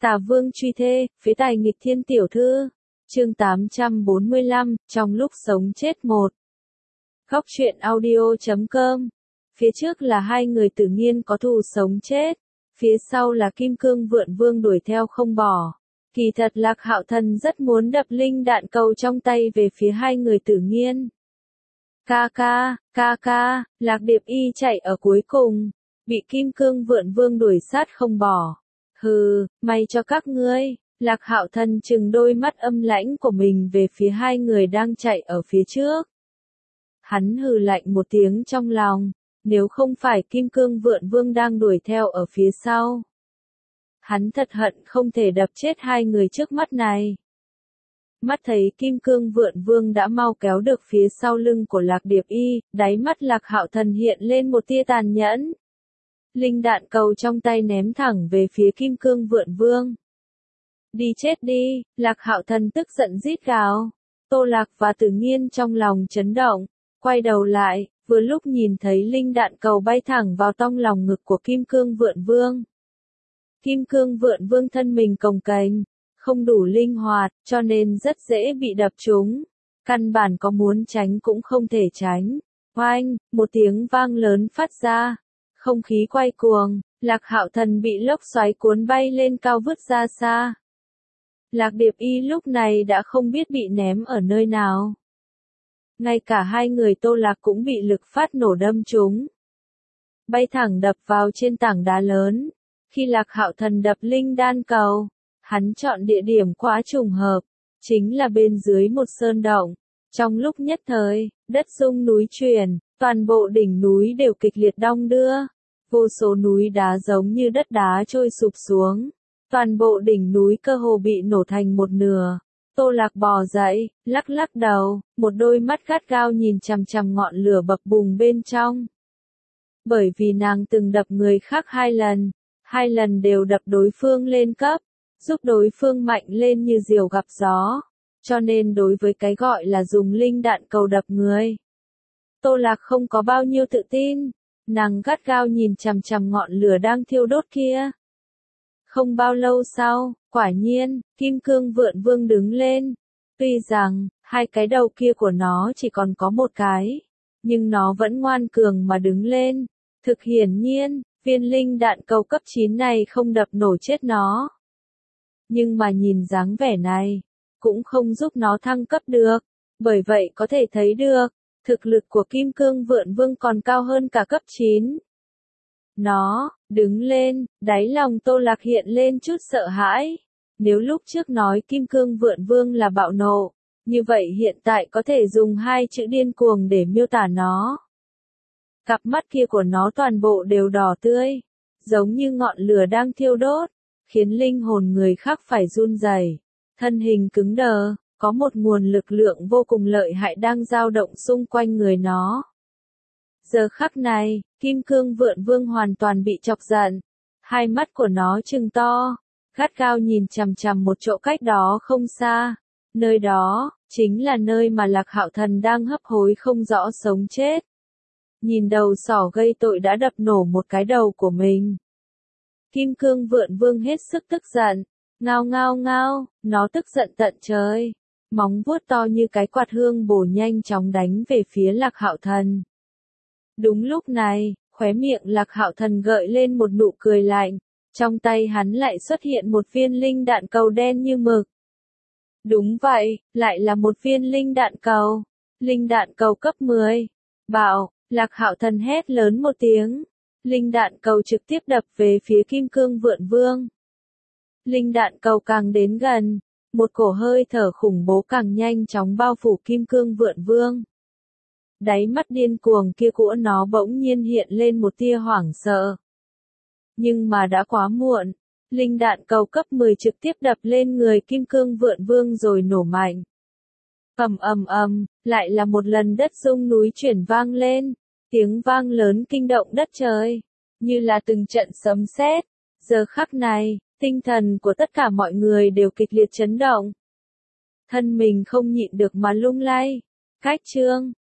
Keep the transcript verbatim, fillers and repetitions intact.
Tà Vương truy thê, phế tài nghịch thiên tiểu thư. Chương tám trăm bốn mươi lăm, trong lúc sống chết một. Góc truyện audio chấm com. Phía trước là hai người tự nhiên có thù sống chết. Phía sau là Kim Cương Vượn Vương đuổi theo không bỏ. Kỳ thật Lạc Hạo Thần rất muốn đập linh đạn cầu trong tay về phía hai người tự nhiên. Ca ca, ca ca, Lạc Điệp Y chạy ở cuối cùng. Bị Kim Cương Vượn Vương đuổi sát không bỏ. Hừ, may cho các ngươi. Lạc Hạo Thần trừng đôi mắt âm lãnh của mình về phía hai người đang chạy ở phía trước. Hắn hừ lạnh một tiếng trong lòng, nếu không phải Kim Cương Vượn Vương đang đuổi theo ở phía sau. Hắn thật hận không thể đập chết hai người trước mắt này. Mắt thấy Kim Cương Vượn Vương đã mau kéo được phía sau lưng của Lạc Điệp Y, đáy mắt Lạc Hạo Thần hiện lên một tia tàn nhẫn. Linh đạn cầu trong tay ném thẳng về phía Kim Cương Vượn Vương. Đi chết đi, Lạc Hạo Thần tức giận rít gào. Tô Lạc và Tử Nghiên trong lòng chấn động, quay đầu lại, vừa lúc nhìn thấy linh đạn cầu bay thẳng vào trong lòng ngực của Kim Cương Vượn Vương. Kim Cương Vượn Vương thân mình cồng kềnh, không đủ linh hoạt, cho nên rất dễ bị đập trúng. Căn bản có muốn tránh cũng không thể tránh. Oanh, một tiếng vang lớn phát ra. Không khí quay cuồng, Lạc Hạo Thần bị lốc xoáy cuốn bay lên cao vứt ra xa. Lạc Điệp Y lúc này đã không biết bị ném ở nơi nào. Ngay cả hai người Tô Lạc cũng bị lực phát nổ đâm trúng. Bay thẳng đập vào trên tảng đá lớn. Khi Lạc Hạo Thần đập linh đan cầu, hắn chọn địa điểm quá trùng hợp, chính là bên dưới một sơn động. Trong lúc nhất thời, đất rung núi chuyển, toàn bộ đỉnh núi đều kịch liệt đong đưa. Vô số núi đá giống như đất đá trôi sụp xuống. Toàn bộ đỉnh núi cơ hồ bị nổ thành một nửa. Tô Lạc bò dậy, lắc lắc đầu, một đôi mắt gắt gao nhìn chằm chằm ngọn lửa bập bùng bên trong. Bởi vì nàng từng đập người khác hai lần, hai lần đều đập đối phương lên cấp, giúp đối phương mạnh lên như diều gặp gió. Cho nên đối với cái gọi là dùng linh đạn cầu đập người, Tô Lạc không có bao nhiêu tự tin. Nàng gắt gao nhìn chằm chằm ngọn lửa đang thiêu đốt kia. Không bao lâu sau, quả nhiên, Kim Cương Vượn Vương đứng lên. Tuy rằng, hai cái đầu kia của nó chỉ còn có một cái, nhưng nó vẫn ngoan cường mà đứng lên. Thực hiển nhiên, viên linh đạn cầu cấp chín này không đập nổ chết nó. Nhưng mà nhìn dáng vẻ này, cũng không giúp nó thăng cấp được. Bởi vậy có thể thấy được, thực lực của Kim Cương Vượn Vương còn cao hơn cả cấp chín. Nó, đứng lên, đáy lòng Tô Lạc hiện lên chút sợ hãi. Nếu lúc trước nói Kim Cương Vượn Vương là bạo nộ, như vậy hiện tại có thể dùng hai chữ điên cuồng để miêu tả nó. Cặp mắt kia của nó toàn bộ đều đỏ tươi, giống như ngọn lửa đang thiêu đốt, khiến linh hồn người khác phải run rẩy, thân hình cứng đờ. Có một nguồn lực lượng vô cùng lợi hại đang dao động xung quanh người nó. Giờ khắc này, Kim Cương Vượn Vương hoàn toàn bị chọc giận. Hai mắt của nó trừng to, gắt gao nhìn chằm chằm một chỗ cách đó không xa. Nơi đó, chính là nơi mà Lạc Hạo Thần đang hấp hối không rõ sống chết. Nhìn đầu sỏ gây tội đã đập nổ một cái đầu của mình. Kim Cương Vượn Vương hết sức tức giận. Ngao ngao ngao, nó tức giận tận trời. Móng vuốt to như cái quạt hương bổ nhanh chóng đánh về phía Lạc Hạo Thần. Đúng lúc này, khóe miệng Lạc Hạo Thần gợi lên một nụ cười lạnh, trong tay hắn lại xuất hiện một viên linh đạn cầu đen như mực. Đúng vậy, lại là một viên linh đạn cầu, linh đạn cầu cấp mười. Bạo, Lạc Hạo Thần hét lớn một tiếng, linh đạn cầu trực tiếp đập về phía Kim Cương Vượn Vương. Linh đạn cầu càng đến gần, một cổ hơi thở khủng bố càng nhanh chóng bao phủ Kim Cương Vượn Vương. Đáy mắt điên cuồng kia của nó bỗng nhiên hiện lên một tia hoảng sợ. Nhưng mà đã quá muộn, linh đạn cầu cấp mười trực tiếp đập lên người Kim Cương Vượn Vương rồi nổ mạnh. Ầm ầm ầm, lại là một lần đất rung núi chuyển vang lên, tiếng vang lớn kinh động đất trời, như là từng trận sấm sét. Giờ khắc này, tinh thần của tất cả mọi người đều kịch liệt chấn động. Thân mình không nhịn được mà lung lay. Cách chương